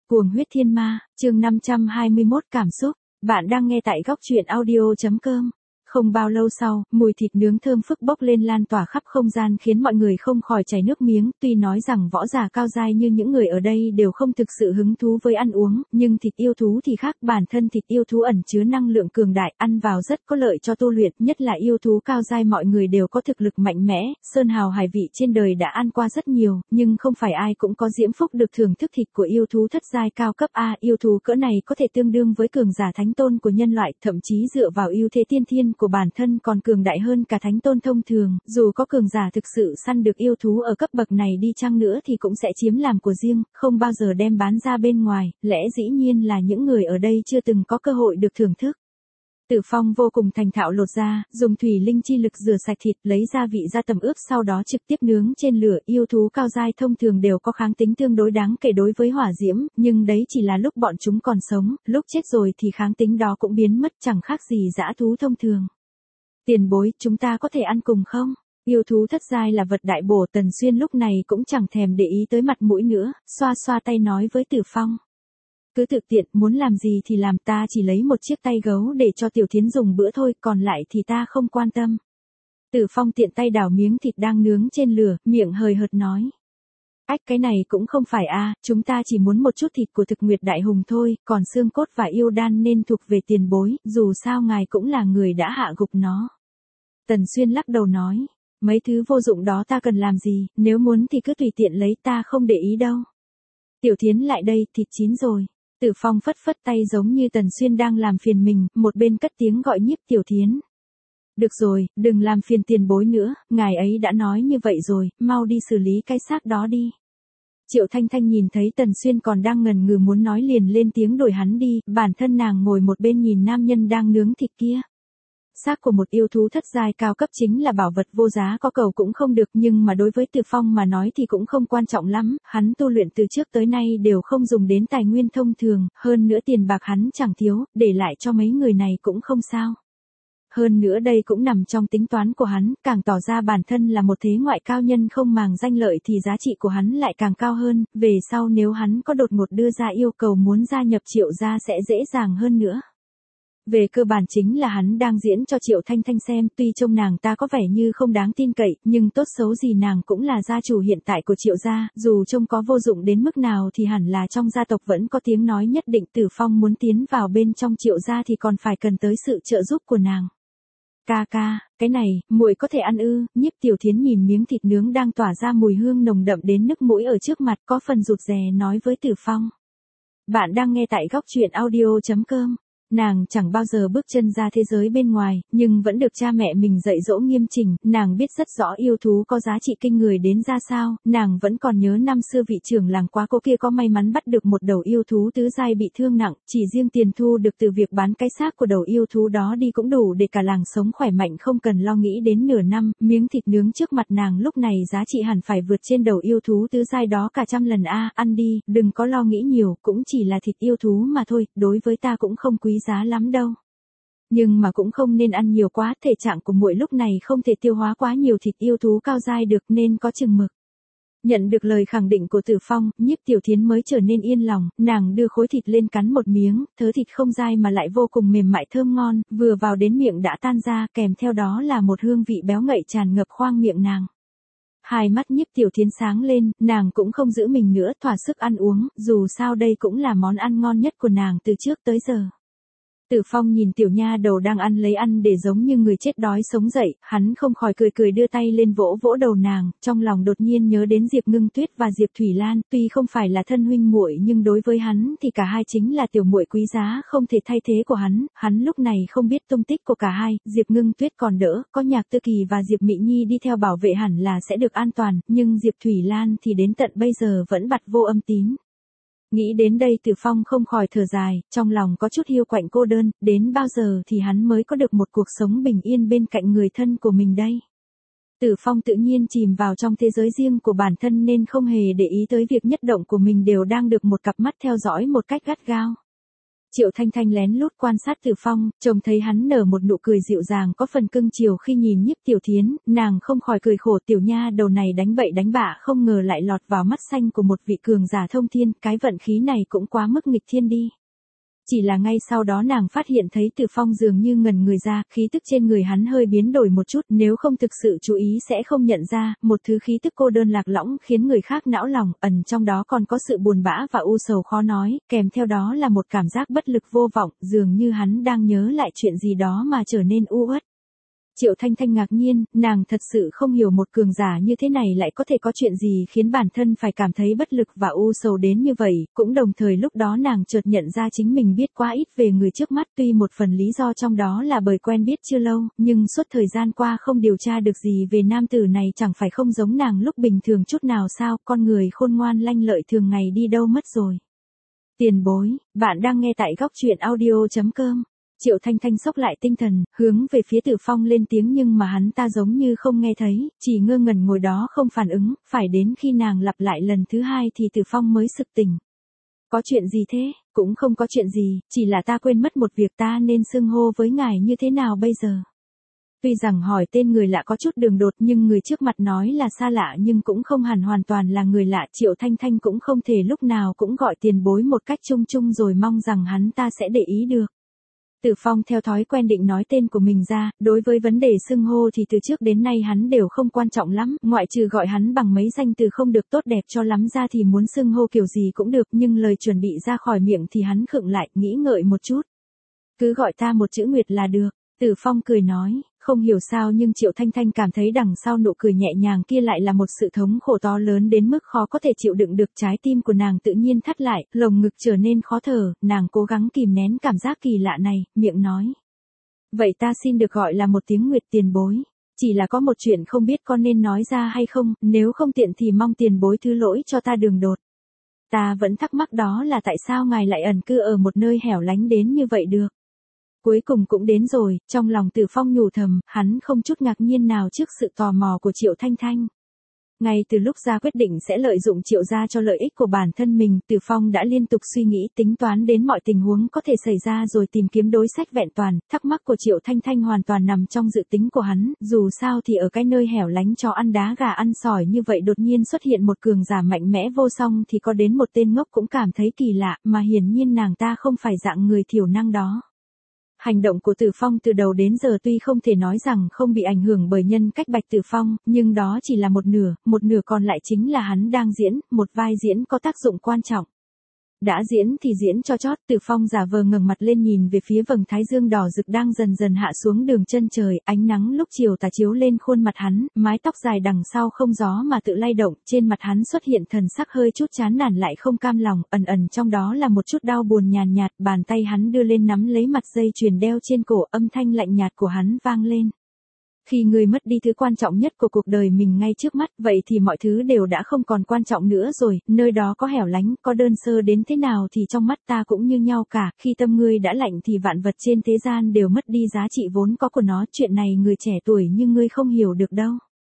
Cuồng huyết thiên ma, chương 521 cảm xúc. Bạn đang nghe tại góc truyện audio.com. Không bao lâu sau, mùi thịt nướng thơm phức bốc lên lan tỏa khắp không gian khiến mọi người không khỏi chảy nước miếng. Tuy nói rằng võ giả cao giai như những người ở đây đều không thực sự hứng thú với ăn uống, nhưng thịt yêu thú thì khác. Bản thân thịt yêu thú ẩn chứa năng lượng cường đại, ăn vào rất có lợi cho tu luyện, nhất là yêu thú cao giai mọi người đều có thực lực mạnh mẽ. Sơn hào hải vị trên đời đã ăn qua rất nhiều, nhưng không phải ai cũng có diễm phúc được thưởng thức thịt của yêu thú thất giai cao cấp A. Yêu thú cỡ này có thể tương đương với cường giả thánh tôn của nhân loại, thậm chí dựa vào ưu thế tiên thiên của bản thân còn cường đại hơn cả thánh tôn thông thường. Dù có cường giả thực sự săn được yêu thú ở cấp bậc này đi chăng nữa thì cũng sẽ chiếm làm của riêng, không bao giờ đem bán ra bên ngoài, lẽ dĩ nhiên là những người ở đây chưa từng có cơ hội được thưởng thức. Tử Phong vô cùng thành thạo lột ra, dùng thủy linh chi lực rửa sạch thịt, lấy gia vị ra tẩm ướp sau đó trực tiếp nướng trên lửa. Yêu thú cao giai thông thường đều có kháng tính tương đối đáng kể đối với hỏa diễm, nhưng đấy chỉ là lúc bọn chúng còn sống, lúc chết rồi thì kháng tính đó cũng biến mất, chẳng khác gì dã thú thông thường. Tiền bối, chúng ta có thể ăn cùng không? Yêu thú thất giai là vật đại bổ. Tần Xuyên lúc này cũng chẳng thèm để ý tới mặt mũi nữa, xoa xoa tay nói với Tử Phong. Cứ thực tiện, muốn làm gì thì làm, ta chỉ lấy một chiếc tay gấu để cho Tiểu Thiến dùng bữa thôi, còn lại thì ta không quan tâm. Tử Phong tiện tay đảo miếng thịt đang nướng trên lửa, miệng hời hợt nói. Ách, cái này cũng không phải a, chúng ta chỉ muốn một chút thịt của Thực Nguyệt Đại Hùng thôi, còn xương cốt và yêu đan nên thuộc về tiền bối, dù sao ngài cũng là người đã hạ gục nó. Tần Xuyên lắc đầu nói, mấy thứ vô dụng đó ta cần làm gì, nếu muốn thì cứ tùy tiện lấy, ta không để ý đâu. Tiểu Thiến lại đây, thịt chín rồi. Tử Phong phất phất tay giống như Tần Xuyên đang làm phiền mình, một bên cất tiếng gọi nhiếp Tiểu Thiến. Được rồi, đừng làm phiền tiền bối nữa, ngài ấy đã nói như vậy rồi, mau đi xử lý cái xác đó đi. Triệu Thanh Thanh nhìn thấy Tần Xuyên còn đang ngần ngừ muốn nói liền lên tiếng đuổi hắn đi, bản thân nàng ngồi một bên nhìn nam nhân đang nướng thịt kia. Xác của một yêu thú thất giai cao cấp chính là bảo vật vô giá, có cầu cũng không được, nhưng mà đối với Tử Phong mà nói thì cũng không quan trọng lắm, hắn tu luyện từ trước tới nay đều không dùng đến tài nguyên thông thường, hơn nữa tiền bạc hắn chẳng thiếu, để lại cho mấy người này cũng không sao. Hơn nữa đây cũng nằm trong tính toán của hắn, càng tỏ ra bản thân là một thế ngoại cao nhân không màng danh lợi thì giá trị của hắn lại càng cao hơn, về sau nếu hắn có đột ngột đưa ra yêu cầu muốn gia nhập Triệu gia sẽ dễ dàng hơn nữa. Về cơ bản chính là hắn đang diễn cho Triệu Thanh Thanh xem, tuy trông nàng ta có vẻ như không đáng tin cậy, nhưng tốt xấu gì nàng cũng là gia chủ hiện tại của Triệu gia, dù trông có vô dụng đến mức nào thì hẳn là trong gia tộc vẫn có tiếng nói nhất định. Tử Phong muốn tiến vào bên trong Triệu gia thì còn phải cần tới sự trợ giúp của nàng. Ca ca, cái này, muội có thể ăn ư? Nhiếp Tiểu Thiến nhìn miếng thịt nướng đang tỏa ra mùi hương nồng đậm đến nức mũi ở trước mặt, có phần rụt rè nói với Tử Phong. Bạn đang nghe tại góc truyện audio.com. Nàng chẳng bao giờ bước chân ra thế giới bên ngoài, nhưng vẫn được cha mẹ mình dạy dỗ nghiêm chỉnh, nàng biết rất rõ yêu thú có giá trị kinh người đến ra sao, nàng vẫn còn nhớ năm xưa vị trưởng làng Quá Cố kia có may mắn bắt được một đầu yêu thú tứ giai bị thương nặng, chỉ riêng tiền thu được từ việc bán cái xác của đầu yêu thú đó đi cũng đủ để cả làng sống khỏe mạnh không cần lo nghĩ đến nửa năm. Miếng thịt nướng trước mặt nàng lúc này giá trị hẳn phải vượt trên đầu yêu thú tứ giai đó cả trăm lần a. Ăn đi, đừng có lo nghĩ nhiều, cũng chỉ là thịt yêu thú mà thôi, đối với ta cũng không quý giá lắm đâu. Nhưng mà cũng không nên ăn nhiều quá, thể trạng của muội lúc này không thể tiêu hóa quá nhiều thịt yêu thú cao giai được nên có chừng mực. Nhận được lời khẳng định của Tử Phong, Nhiếp Tiểu Thiến mới trở nên yên lòng, nàng đưa khối thịt lên cắn một miếng, thớ thịt không dai mà lại vô cùng mềm mại thơm ngon, vừa vào đến miệng đã tan ra, kèm theo đó là một hương vị béo ngậy tràn ngập khoang miệng nàng. Hai mắt Nhiếp Tiểu Thiến sáng lên, nàng cũng không giữ mình nữa, thỏa sức ăn uống, dù sao đây cũng là món ăn ngon nhất của nàng từ trước tới giờ. Tử Phong nhìn tiểu nha đầu đang ăn lấy ăn để giống như người chết đói sống dậy, hắn không khỏi cười cười đưa tay lên vỗ vỗ đầu nàng, trong lòng đột nhiên nhớ đến Diệp Ngưng Tuyết và Diệp Thủy Lan, tuy không phải là thân huynh muội nhưng đối với hắn thì cả hai chính là tiểu muội quý giá không thể thay thế của hắn lúc này không biết tung tích của cả hai. Diệp Ngưng Tuyết còn đỡ, có Nhạc Tư Kỳ và Diệp Mị Nhi đi theo bảo vệ hẳn là sẽ được an toàn, nhưng Diệp Thủy Lan thì đến tận bây giờ vẫn bặt vô âm tín. Nghĩ đến đây Tử Phong không khỏi thở dài, trong lòng có chút hiu quạnh cô đơn, đến bao giờ thì hắn mới có được một cuộc sống bình yên bên cạnh người thân của mình đây. Tử Phong tự nhiên chìm vào trong thế giới riêng của bản thân nên không hề để ý tới việc nhất động của mình đều đang được một cặp mắt theo dõi một cách gắt gao. Triệu Thanh Thanh lén lút quan sát Từ Phong, trông thấy hắn nở một nụ cười dịu dàng có phần cưng chiều khi nhìn Nhiếp Tiểu Thiến, nàng không khỏi cười khổ, tiểu nha đầu này đánh bậy đánh bạ không ngờ lại lọt vào mắt xanh của một vị cường giả thông thiên, cái vận khí này cũng quá mức nghịch thiên đi. Chỉ là ngay sau đó nàng phát hiện thấy Từ Phong dường như ngẩn người ra, khí tức trên người hắn hơi biến đổi một chút, nếu không thực sự chú ý sẽ không nhận ra, một thứ khí tức cô đơn lạc lõng khiến người khác não lòng, ẩn trong đó còn có sự buồn bã và u sầu khó nói, kèm theo đó là một cảm giác bất lực vô vọng, dường như hắn đang nhớ lại chuyện gì đó mà trở nên u uất. Triệu Thanh Thanh ngạc nhiên, nàng thật sự không hiểu một cường giả như thế này lại có thể có chuyện gì khiến bản thân phải cảm thấy bất lực và u sầu đến như vậy, cũng đồng thời lúc đó nàng chợt nhận ra chính mình biết quá ít về người trước mắt, tuy một phần lý do trong đó là bởi quen biết chưa lâu, nhưng suốt thời gian qua không điều tra được gì về nam tử này chẳng phải không giống nàng lúc bình thường chút nào sao, con người khôn ngoan lanh lợi thường ngày đi đâu mất rồi. Tiền bối, bạn đang nghe tại góc truyện audio.com. Triệu Thanh Thanh sốc lại tinh thần, hướng về phía Từ Phong lên tiếng nhưng mà hắn ta giống như không nghe thấy, chỉ ngơ ngẩn ngồi đó không phản ứng, phải đến khi nàng lặp lại lần thứ hai thì Từ Phong mới sực tỉnh. Có chuyện gì thế? Cũng không có chuyện gì, chỉ là ta quên mất một việc, ta nên xưng hô với ngài như thế nào bây giờ? Tuy rằng hỏi tên người lạ có chút đường đột nhưng người trước mặt nói là xa lạ nhưng cũng không hẳn hoàn toàn là người lạ, Triệu Thanh Thanh cũng không thể lúc nào cũng gọi tiền bối một cách chung chung rồi mong rằng hắn ta sẽ để ý được. Từ Phong theo thói quen định nói tên của mình ra, đối với vấn đề xưng hô thì từ trước đến nay hắn đều không quan trọng lắm, ngoại trừ gọi hắn bằng mấy danh từ không được tốt đẹp cho lắm ra thì muốn xưng hô kiểu gì cũng được, nhưng lời chuẩn bị ra khỏi miệng thì hắn khựng lại, nghĩ ngợi một chút. Cứ gọi ta một chữ Nguyệt là được. Từ Phong cười nói, không hiểu sao nhưng Triệu Thanh Thanh cảm thấy đằng sau nụ cười nhẹ nhàng kia lại là một sự thống khổ to lớn đến mức khó có thể chịu đựng được, trái tim của nàng tự nhiên thắt lại, lồng ngực trở nên khó thở, nàng cố gắng kìm nén cảm giác kỳ lạ này, miệng nói. Vậy ta xin được gọi là một tiếng Nguyệt tiền bối. Chỉ là có một chuyện không biết con nên nói ra hay không, nếu không tiện thì mong tiền bối thứ lỗi cho ta đường đột. Ta vẫn thắc mắc đó là tại sao ngài lại ẩn cư ở một nơi hẻo lánh đến như vậy được. Cuối cùng cũng đến rồi, trong lòng Từ Phong nhủ thầm, hắn không chút ngạc nhiên nào trước sự tò mò của Triệu Thanh Thanh. Ngay từ lúc ra quyết định sẽ lợi dụng Triệu gia cho lợi ích của bản thân mình, Từ Phong đã liên tục suy nghĩ tính toán đến mọi tình huống có thể xảy ra rồi tìm kiếm đối sách vẹn toàn, thắc mắc của Triệu Thanh Thanh hoàn toàn nằm trong dự tính của hắn, dù sao thì ở cái nơi hẻo lánh chó ăn đá gà ăn sỏi như vậy đột nhiên xuất hiện một cường giả mạnh mẽ vô song thì có đến một tên ngốc cũng cảm thấy kỳ lạ, mà hiển nhiên nàng ta không phải dạng người thiểu năng đó. Hành động của Từ Phong từ đầu đến giờ tuy không thể nói rằng không bị ảnh hưởng bởi nhân cách Bạch Từ Phong, nhưng đó chỉ là một nửa còn lại chính là hắn đang diễn, một vai diễn có tác dụng quan trọng. Đã diễn thì diễn cho chót, Từ Phong giả vờ ngẩng mặt lên nhìn về phía vầng thái dương đỏ rực đang dần dần hạ xuống đường chân trời, ánh nắng lúc chiều tà chiếu lên khuôn mặt hắn, mái tóc dài đằng sau không gió mà tự lay động, trên mặt hắn xuất hiện thần sắc hơi chút chán nản lại không cam lòng, ẩn ẩn trong đó là một chút đau buồn nhàn nhạt, bàn tay hắn đưa lên nắm lấy mặt dây chuyền đeo trên cổ, âm thanh lạnh nhạt của hắn vang lên. Khi người mất đi thứ quan trọng nhất của cuộc đời mình ngay trước mắt, vậy thì mọi thứ đều đã không còn quan trọng nữa rồi, nơi đó có hẻo lánh, có đơn sơ đến thế nào thì trong mắt ta cũng như nhau cả, khi tâm ngươi đã lạnh thì vạn vật trên thế gian đều mất đi giá trị vốn có của nó, chuyện này người trẻ tuổi như ngươi không hiểu được đâu.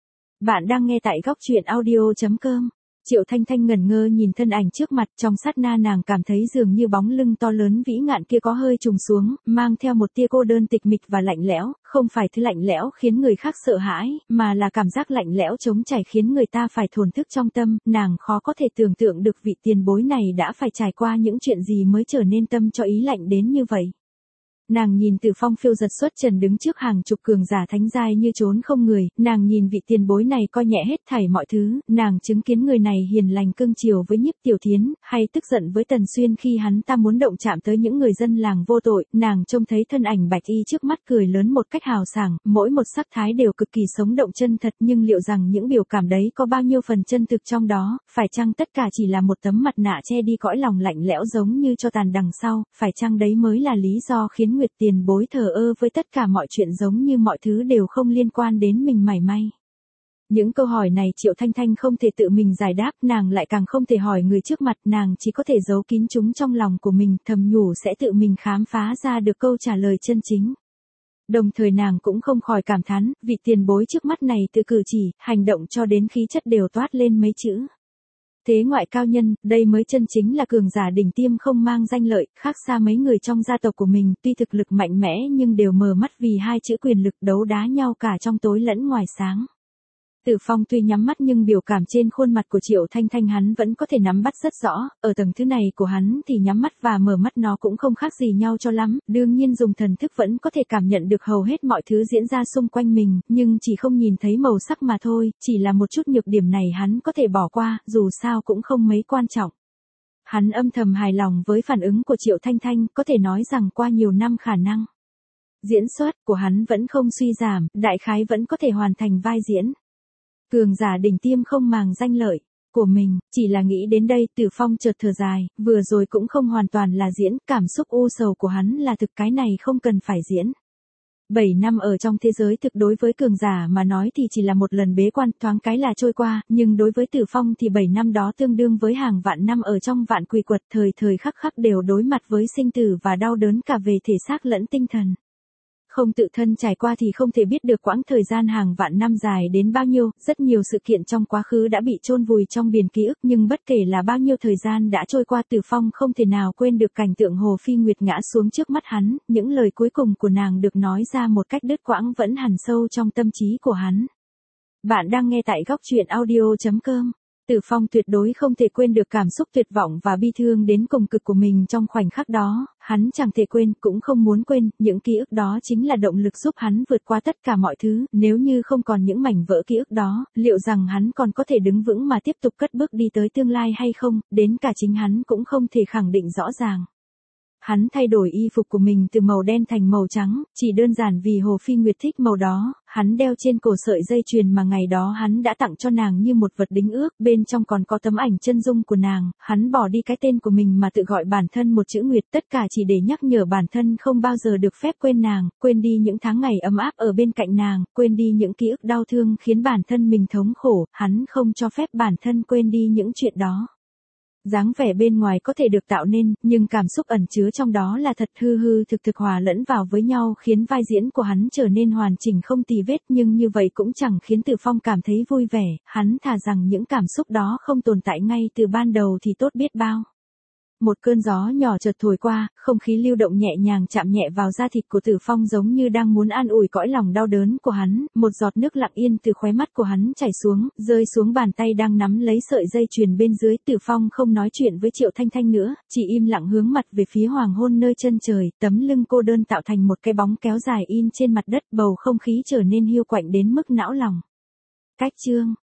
Bạn đang nghe tại góc truyện audio.com. Triệu Thanh Thanh ngẩn ngơ nhìn thân ảnh trước mặt, trong sát na nàng cảm thấy dường như bóng lưng to lớn vĩ ngạn kia có hơi trùng xuống, mang theo một tia cô đơn tịch mịch và lạnh lẽo, không phải thứ lạnh lẽo khiến người khác sợ hãi, mà là cảm giác lạnh lẽo trống trải khiến người ta phải thổn thức trong tâm, nàng khó có thể tưởng tượng được vị tiền bối này đã phải trải qua những chuyện gì mới trở nên tâm cho ý lạnh đến như vậy. Nàng nhìn Từ Phong phiêu giật xuất trần đứng trước hàng chục cường giả thánh giai như trốn không người, nàng nhìn vị tiền bối này coi nhẹ hết thảy mọi thứ, nàng chứng kiến người này hiền lành cưng chiều với Nhiếp Tiểu Thiến, hay tức giận với Tần Xuyên khi hắn ta muốn động chạm tới những người dân làng vô tội, nàng trông thấy thân ảnh Bạch Y trước mắt cười lớn một cách hào sảng, mỗi một sắc thái đều cực kỳ sống động chân thật, nhưng liệu rằng những biểu cảm đấy có bao nhiêu phần chân thực trong đó, phải chăng tất cả chỉ là một tấm mặt nạ che đi cõi lòng lạnh lẽo giống như cho tàn đằng sau, phải chăng đấy mới là lý do khiến Nguyệt tiền bối thờ ơ với tất cả mọi chuyện giống như mọi thứ đều không liên quan đến mình mảy may. Những câu hỏi này Triệu Thanh Thanh không thể tự mình giải đáp, nàng lại càng không thể hỏi người trước mặt, nàng chỉ có thể giấu kín chúng trong lòng của mình, thầm nhủ sẽ tự mình khám phá ra được câu trả lời chân chính. Đồng thời nàng cũng không khỏi cảm thán, vị tiền bối trước mắt này từ cử chỉ, hành động cho đến khí chất đều toát lên mấy chữ. Thế ngoại cao nhân, đây mới chân chính là cường giả đỉnh tiêm không mang danh lợi, khác xa mấy người trong gia tộc của mình, tuy thực lực mạnh mẽ nhưng đều mờ mắt vì hai chữ quyền lực đấu đá nhau cả trong tối lẫn ngoài sáng. Tử Phong tuy nhắm mắt nhưng biểu cảm trên khuôn mặt của Triệu Thanh Thanh hắn vẫn có thể nắm bắt rất rõ, ở tầng thứ này của hắn thì nhắm mắt và mở mắt nó cũng không khác gì nhau cho lắm, đương nhiên dùng thần thức vẫn có thể cảm nhận được hầu hết mọi thứ diễn ra xung quanh mình, nhưng chỉ không nhìn thấy màu sắc mà thôi, chỉ là một chút nhược điểm này hắn có thể bỏ qua, dù sao cũng không mấy quan trọng. Hắn âm thầm hài lòng với phản ứng của Triệu Thanh Thanh, có thể nói rằng qua nhiều năm khả năng diễn xuất của hắn vẫn không suy giảm, đại khái vẫn có thể hoàn thành vai diễn cường giả đỉnh tiêm không màng danh lợi của mình, chỉ là nghĩ đến đây Tử Phong chợt thở dài, vừa rồi cũng không hoàn toàn là diễn, cảm xúc u sầu của hắn là thực, cái này không cần phải diễn. 7 năm ở trong thế giới thực đối với cường giả mà nói thì chỉ là một lần bế quan, thoáng cái là trôi qua, nhưng đối với Tử Phong thì 7 năm đó tương đương với hàng vạn năm ở trong vạn quỷ quật, thời thời khắc khắc đều đối mặt với sinh tử và đau đớn cả về thể xác lẫn tinh thần. Không tự thân trải qua thì không thể biết được quãng thời gian hàng vạn năm dài đến bao nhiêu, rất nhiều sự kiện trong quá khứ đã bị chôn vùi trong biển ký ức, nhưng bất kể là bao nhiêu thời gian đã trôi qua Tử Phong không thể nào quên được cảnh tượng Hồ Phi Nguyệt ngã xuống trước mắt hắn, những lời cuối cùng của nàng được nói ra một cách đứt quãng vẫn hằn sâu trong tâm trí của hắn. Bạn đang nghe tại góc truyện audio.com. Tử Phong tuyệt đối không thể quên được cảm xúc tuyệt vọng và bi thương đến cùng cực của mình trong khoảnh khắc đó, hắn chẳng thể quên, cũng không muốn quên, những ký ức đó chính là động lực giúp hắn vượt qua tất cả mọi thứ, nếu như không còn những mảnh vỡ ký ức đó, liệu rằng hắn còn có thể đứng vững mà tiếp tục cất bước đi tới tương lai hay không, đến cả chính hắn cũng không thể khẳng định rõ ràng. Hắn thay đổi y phục của mình từ màu đen thành màu trắng, chỉ đơn giản vì Hồ Phi Nguyệt thích màu đó, hắn đeo trên cổ sợi dây chuyền mà ngày đó hắn đã tặng cho nàng như một vật đính ước, bên trong còn có tấm ảnh chân dung của nàng, hắn bỏ đi cái tên của mình mà tự gọi bản thân một chữ Nguyệt, tất cả chỉ để nhắc nhở bản thân không bao giờ được phép quên nàng, quên đi những tháng ngày ấm áp ở bên cạnh nàng, quên đi những ký ức đau thương khiến bản thân mình thống khổ, hắn không cho phép bản thân quên đi những chuyện đó. Dáng vẻ bên ngoài có thể được tạo nên, nhưng cảm xúc ẩn chứa trong đó là thật, hư hư thực thực hòa lẫn vào với nhau khiến vai diễn của hắn trở nên hoàn chỉnh không tì vết, nhưng như vậy cũng chẳng khiến Tử Phong cảm thấy vui vẻ, hắn thà rằng những cảm xúc đó không tồn tại ngay từ ban đầu thì tốt biết bao. Một cơn gió nhỏ chợt thổi qua, không khí lưu động nhẹ nhàng chạm nhẹ vào da thịt của Tử Phong giống như đang muốn an ủi cõi lòng đau đớn của hắn, một giọt nước lặng yên từ khóe mắt của hắn chảy xuống, rơi xuống bàn tay đang nắm lấy sợi dây chuyền bên dưới. Tử Phong không nói chuyện với Triệu Thanh Thanh nữa, chỉ im lặng hướng mặt về phía hoàng hôn nơi chân trời, tấm lưng cô đơn tạo thành một cái bóng kéo dài in trên mặt đất, bầu không khí trở nên hiu quạnh đến mức não lòng. Cách chương